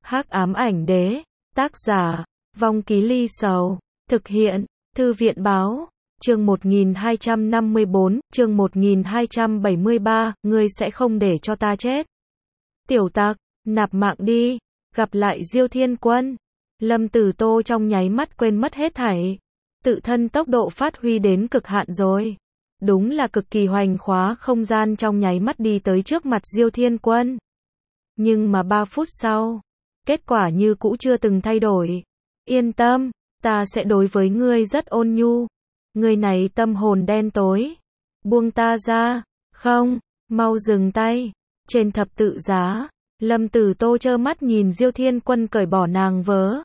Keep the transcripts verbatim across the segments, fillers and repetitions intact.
Hắc ám ảnh đế, tác giả, Vong Ký Ly Sầu, thực hiện, Thư viện báo, chương một nghìn hai trăm năm mươi bốn, chương một nghìn hai trăm bảy mươi ba, ngươi sẽ không để cho ta chết. Tiểu tặc, nạp mạng đi, gặp lại Diêu Thiên Quân. Lâm Tử Tô trong nháy mắt quên mất hết thảy. Tự thân tốc độ phát huy đến cực hạn rồi. Đúng là cực kỳ hoành khóa không gian trong nháy mắt đi tới trước mặt Diêu Thiên Quân. Nhưng mà ba phút sau, kết quả như cũ chưa từng thay đổi. Yên tâm, ta sẽ đối với ngươi rất ôn nhu. Ngươi này tâm hồn đen tối. Buông ta ra, không, mau dừng tay. Trên thập tự giá, Lâm Tử Tô trơ mắt nhìn Diêu Thiên Quân cởi bỏ nàng vớ.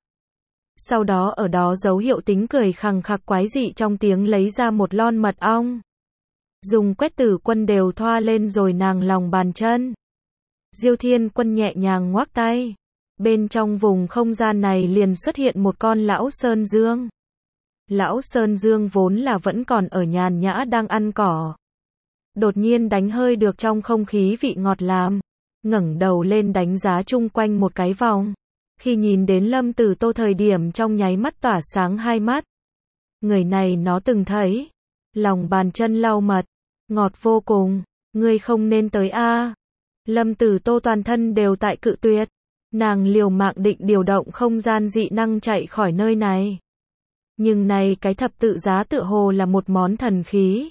Sau đó ở đó dấu hiệu tính cười khằng khặc quái dị trong tiếng lấy ra một lon mật ong. Dùng quét tử quân đều thoa lên rồi nàng lòng bàn chân. Diêu Thiên Quân nhẹ nhàng ngoắc tay. Bên trong vùng không gian này liền xuất hiện một con lão Sơn Dương. Lão Sơn Dương vốn là vẫn còn ở nhàn nhã đang ăn cỏ. Đột nhiên đánh hơi được trong không khí vị ngọt làm. Ngẩng đầu lên đánh giá chung quanh một cái vòng. Khi nhìn đến Lâm Tử Tô thời điểm trong nháy mắt tỏa sáng hai mắt. Người này nó từng thấy. Lòng bàn chân lau mật. Ngọt vô cùng. Ngươi không nên tới a. Lâm Tử Tô toàn thân đều tại cự tuyệt. Nàng liều mạng định điều động không gian dị năng chạy khỏi nơi này. Nhưng này cái thập tự giá tựa hồ là một món thần khí.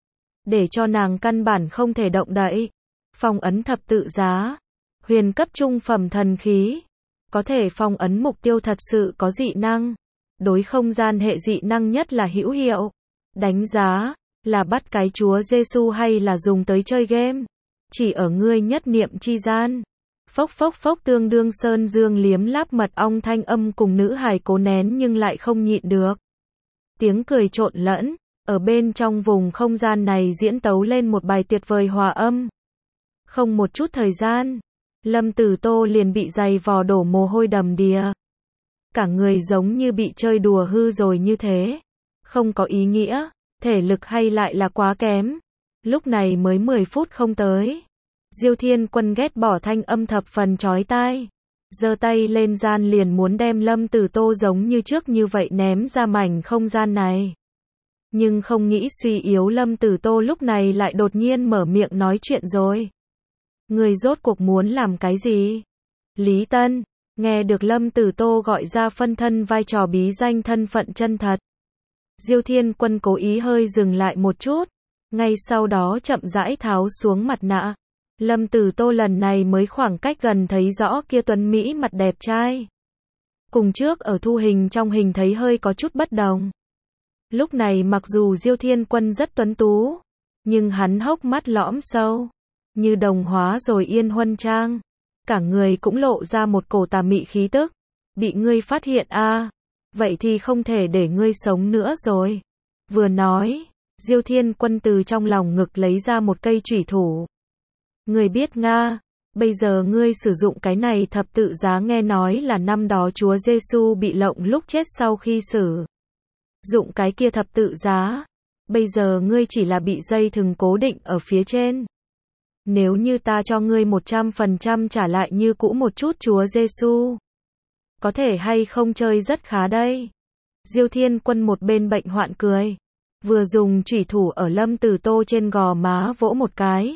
Để cho nàng căn bản không thể động đậy. Phong ấn thập tự giá. Huyền cấp trung phẩm thần khí. Có thể phong ấn mục tiêu thật sự có dị năng. Đối không gian hệ dị năng nhất là hữu hiệu. Đánh giá, là bắt cái chúa Giêsu hay là dùng tới chơi game. Chỉ ở ngươi nhất niệm chi gian. Phốc phốc phốc tương đương Sơn Dương liếm láp mật ong thanh âm cùng nữ hài cố nén nhưng lại không nhịn được. Tiếng cười trộn lẫn, ở bên trong vùng không gian này diễn tấu lên một bài tuyệt vời hòa âm. Không một chút thời gian, Lâm Tử Tô liền bị giày vò đổ mồ hôi đầm đìa. Cả người giống như bị chơi đùa hư rồi như thế. Không có ý nghĩa, thể lực hay lại là quá kém. Lúc này mới mười phút không tới. Diêu Thiên Quân ghét bỏ thanh âm thập phần chói tai. Giơ tay lên gian liền muốn đem Lâm Tử Tô giống như trước như vậy ném ra mảnh không gian này. Nhưng không nghĩ suy yếu Lâm Tử Tô lúc này lại đột nhiên mở miệng nói chuyện rồi. Người rốt cuộc muốn làm cái gì? Lý Tân, nghe được Lâm Tử Tô gọi ra phân thân vai trò bí danh thân phận chân thật. Diêu Thiên Quân cố ý hơi dừng lại một chút. Ngay sau đó chậm rãi tháo xuống mặt nạ. Lâm Tử Tô lần này mới khoảng cách gần thấy rõ kia tuấn Mỹ mặt đẹp trai. Cùng trước ở thu hình trong hình thấy hơi có chút bất đồng. Lúc này mặc dù Diêu Thiên Quân rất tuấn tú, nhưng hắn hốc mắt lõm sâu, như đồng hóa rồi yên huân trang. Cả người cũng lộ ra một cổ tà mị khí tức. Bị ngươi phát hiện a, à, vậy thì không thể để ngươi sống nữa rồi. Vừa nói, Diêu Thiên Quân từ trong lòng ngực lấy ra một cây chủy thủ. Ngươi biết Nga, bây giờ ngươi sử dụng cái này thập tự giá nghe nói là năm đó Chúa Giêsu bị lộng lúc chết sau khi sử dụng cái kia thập tự giá. Bây giờ ngươi chỉ là bị dây thừng cố định ở phía trên. Nếu như ta cho ngươi một trăm phần trăm trả lại như cũ một chút Chúa Giêsu, có thể hay không chơi rất khá đây. Diêu Thiên Quân một bên bệnh hoạn cười, vừa dùng chủy thủ ở Lâm Tử Tô trên gò má vỗ một cái.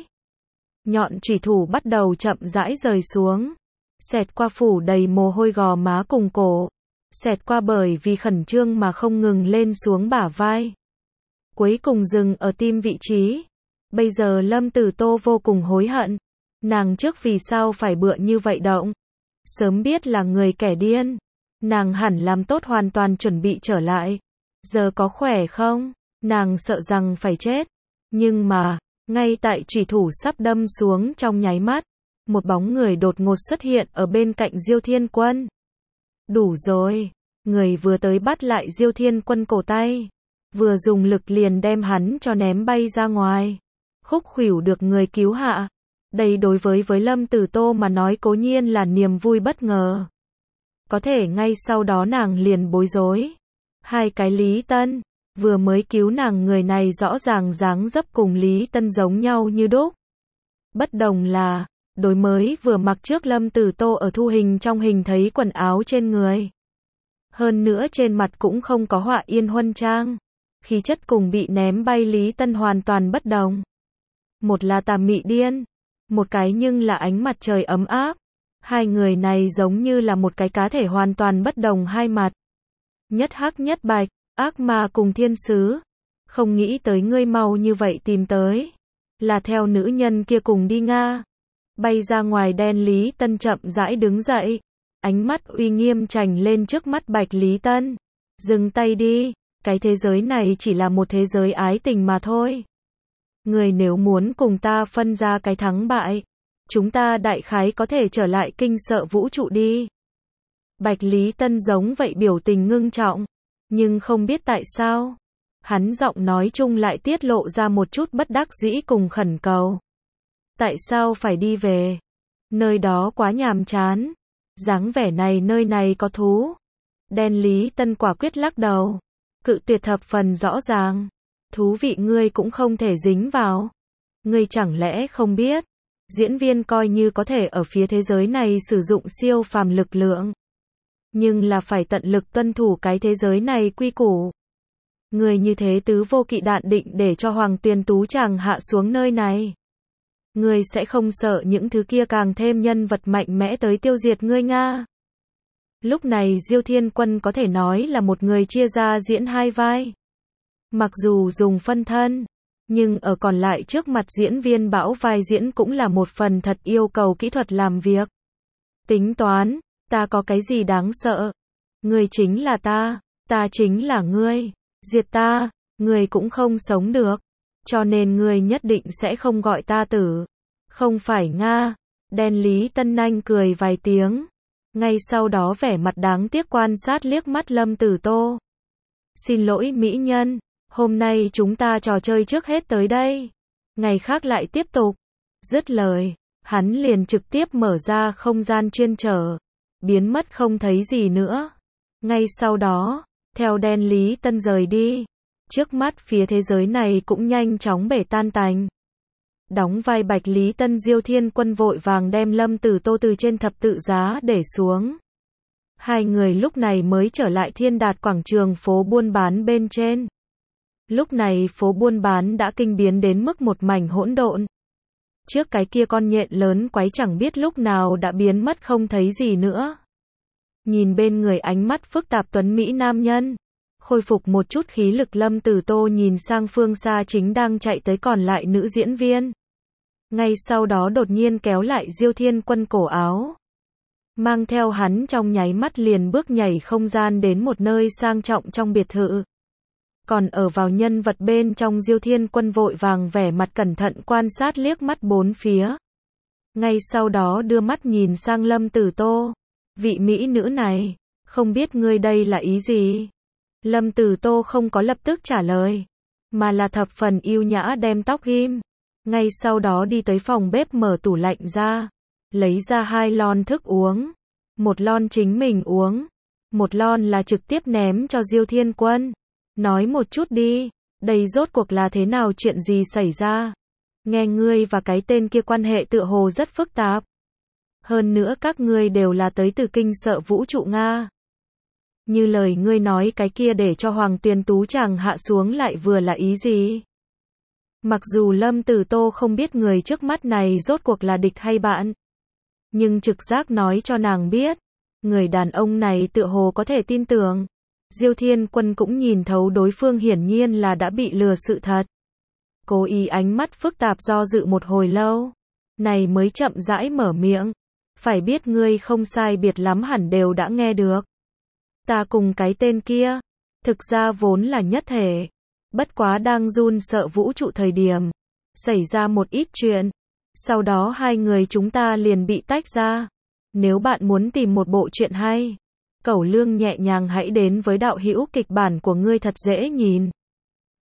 Nhọn chủy thủ bắt đầu chậm rãi rời xuống, xẹt qua phủ đầy mồ hôi gò má cùng cổ, xẹt qua bởi vì khẩn trương mà không ngừng lên xuống bả vai. Cuối cùng dừng ở tim vị trí. Bây giờ Lâm Tử Tô vô cùng hối hận. Nàng trước vì sao phải bựa như vậy động. Sớm biết là người kẻ điên. Nàng hẳn làm tốt hoàn toàn chuẩn bị trở lại. Giờ có khỏe không? Nàng sợ rằng phải chết. Nhưng mà, ngay tại chủy thủ sắp đâm xuống trong nháy mắt, một bóng người đột ngột xuất hiện ở bên cạnh Diêu Thiên Quân. Đủ rồi. Người vừa tới bắt lại Diêu Thiên Quân cổ tay. Vừa dùng lực liền đem hắn cho ném bay ra ngoài. Khúc khuỷu được người cứu hạ. Đây đối với với Lâm Tử Tô mà nói cố nhiên là niềm vui bất ngờ. Có thể ngay sau đó nàng liền bối rối. Hai cái Lý Tân, vừa mới cứu nàng người này rõ ràng dáng dấp cùng Lý Tân giống nhau như đúc. Bất đồng là, đối mới vừa mặc trước Lâm Tử Tô ở thu hình trong hình thấy quần áo trên người. Hơn nữa trên mặt cũng không có họa yên huân trang. Khí chất cùng bị ném bay Lý Tân hoàn toàn bất đồng. Một là tà mị điên, một cái nhưng là ánh mặt trời ấm áp. Hai người này giống như là một cái cá thể hoàn toàn bất đồng hai mặt. Nhất hắc nhất bạch, ác ma cùng thiên sứ. Không nghĩ tới ngươi mau như vậy tìm tới. Là theo nữ nhân kia cùng đi Nga. Bay ra ngoài đen Lý Tân chậm rãi đứng dậy. Ánh mắt uy nghiêm trành lên trước mắt Bạch Lý Tân. Dừng tay đi, cái thế giới này chỉ là một thế giới ái tình mà thôi. Người nếu muốn cùng ta phân ra cái thắng bại, chúng ta đại khái có thể trở lại kinh sợ vũ trụ đi. Bạch Lý Tân giống vậy biểu tình ngưng trọng, nhưng không biết tại sao. Hắn giọng nói chung lại tiết lộ ra một chút bất đắc dĩ cùng khẩn cầu. Tại sao phải đi về? Nơi đó quá nhàm chán. Dáng vẻ này nơi này có thú. Đen Lý Tân quả quyết lắc đầu. Cự tuyệt thập phần rõ ràng. Thú vị ngươi cũng không thể dính vào. Ngươi chẳng lẽ không biết. Diễn viên coi như có thể ở phía thế giới này sử dụng siêu phàm lực lượng. Nhưng là phải tận lực tuân thủ cái thế giới này quy củ. Người như thế tứ vô kỵ đạn định để cho Hoàng Tuyền Tú chàng hạ xuống nơi này. Ngươi sẽ không sợ những thứ kia càng thêm nhân vật mạnh mẽ tới tiêu diệt ngươi Nga. Lúc này Diêu Thiên Quân có thể nói là một người chia ra diễn hai vai. Mặc dù dùng phân thân, nhưng ở còn lại trước mặt diễn viên bão vai diễn cũng là một phần thật yêu cầu kỹ thuật làm việc. Tính toán, ta có cái gì đáng sợ? Ngươi chính là ta, ta chính là ngươi. Diệt ta, ngươi cũng không sống được. Cho nên ngươi nhất định sẽ không gọi ta tử. Không phải Nga. Đen Lý Tân Anh cười vài tiếng. Ngay sau đó vẻ mặt đáng tiếc quan sát liếc mắt Lâm Tử Tô. Xin lỗi mỹ nhân. Hôm nay chúng ta trò chơi trước hết tới đây. Ngày khác lại tiếp tục. Dứt lời, hắn liền trực tiếp mở ra không gian chuyên trở. Biến mất không thấy gì nữa. Ngay sau đó, theo đen Lý Tân rời đi. Trước mắt phía thế giới này cũng nhanh chóng bể tan tành. Đóng vai Bạch Lý Tân Diêu Thiên Quân vội vàng đem Lâm Tử Tô từ trên thập tự giá để xuống. Hai người lúc này mới trở lại Thiên Đạt quảng trường phố buôn bán bên trên. Lúc này phố buôn bán đã kinh biến đến mức một mảnh hỗn độn. Trước cái kia con nhện lớn quái chẳng biết lúc nào đã biến mất không thấy gì nữa. Nhìn bên người ánh mắt phức tạp tuấn mỹ nam nhân. Khôi phục một chút khí lực Lâm Tử Tô nhìn sang phương xa chính đang chạy tới còn lại nữ diễn viên. Ngay sau đó đột nhiên kéo lại Diêu Thiên Quân cổ áo. Mang theo hắn trong nháy mắt liền bước nhảy không gian đến một nơi sang trọng trong biệt thự. Còn ở vào nhân vật bên trong Diêu Thiên Quân vội vàng vẻ mặt cẩn thận quan sát liếc mắt bốn phía. Ngay sau đó đưa mắt nhìn sang Lâm Tử Tô. Vị mỹ nữ này, không biết ngươi đây là ý gì? Lâm Tử Tô không có lập tức trả lời, mà là thập phần yêu nhã đem tóc ghim. Ngay sau đó đi tới phòng bếp mở tủ lạnh ra, lấy ra hai lon thức uống. Một lon chính mình uống, một lon là trực tiếp ném cho Diêu Thiên Quân. Nói một chút đi, đây rốt cuộc là thế nào, chuyện gì xảy ra? Nghe ngươi và cái tên kia quan hệ tựa hồ rất phức tạp. Hơn nữa các ngươi đều là tới từ kinh sợ vũ trụ Nga. Như lời ngươi nói cái kia để cho Hoàng Tuyền Tú chàng hạ xuống lại vừa là ý gì? Mặc dù Lâm Tử Tô không biết người trước mắt này rốt cuộc là địch hay bạn, nhưng trực giác nói cho nàng biết, người đàn ông này tựa hồ có thể tin tưởng. Diêu Thiên Quân cũng nhìn thấu đối phương hiển nhiên là đã bị lừa sự thật. Cố ý ánh mắt phức tạp do dự một hồi lâu, này mới chậm rãi mở miệng. Phải biết ngươi không sai biệt lắm hẳn đều đã nghe được. Ta cùng cái tên kia, thực ra vốn là nhất thể. Bất quá đang run sợ vũ trụ thời điểm, xảy ra một ít chuyện. Sau đó hai người chúng ta liền bị tách ra. Nếu bạn muốn tìm một bộ truyện hay, Cẩu Lương nhẹ nhàng hãy đến với đạo hữu kịch bản của ngươi thật dễ nhìn.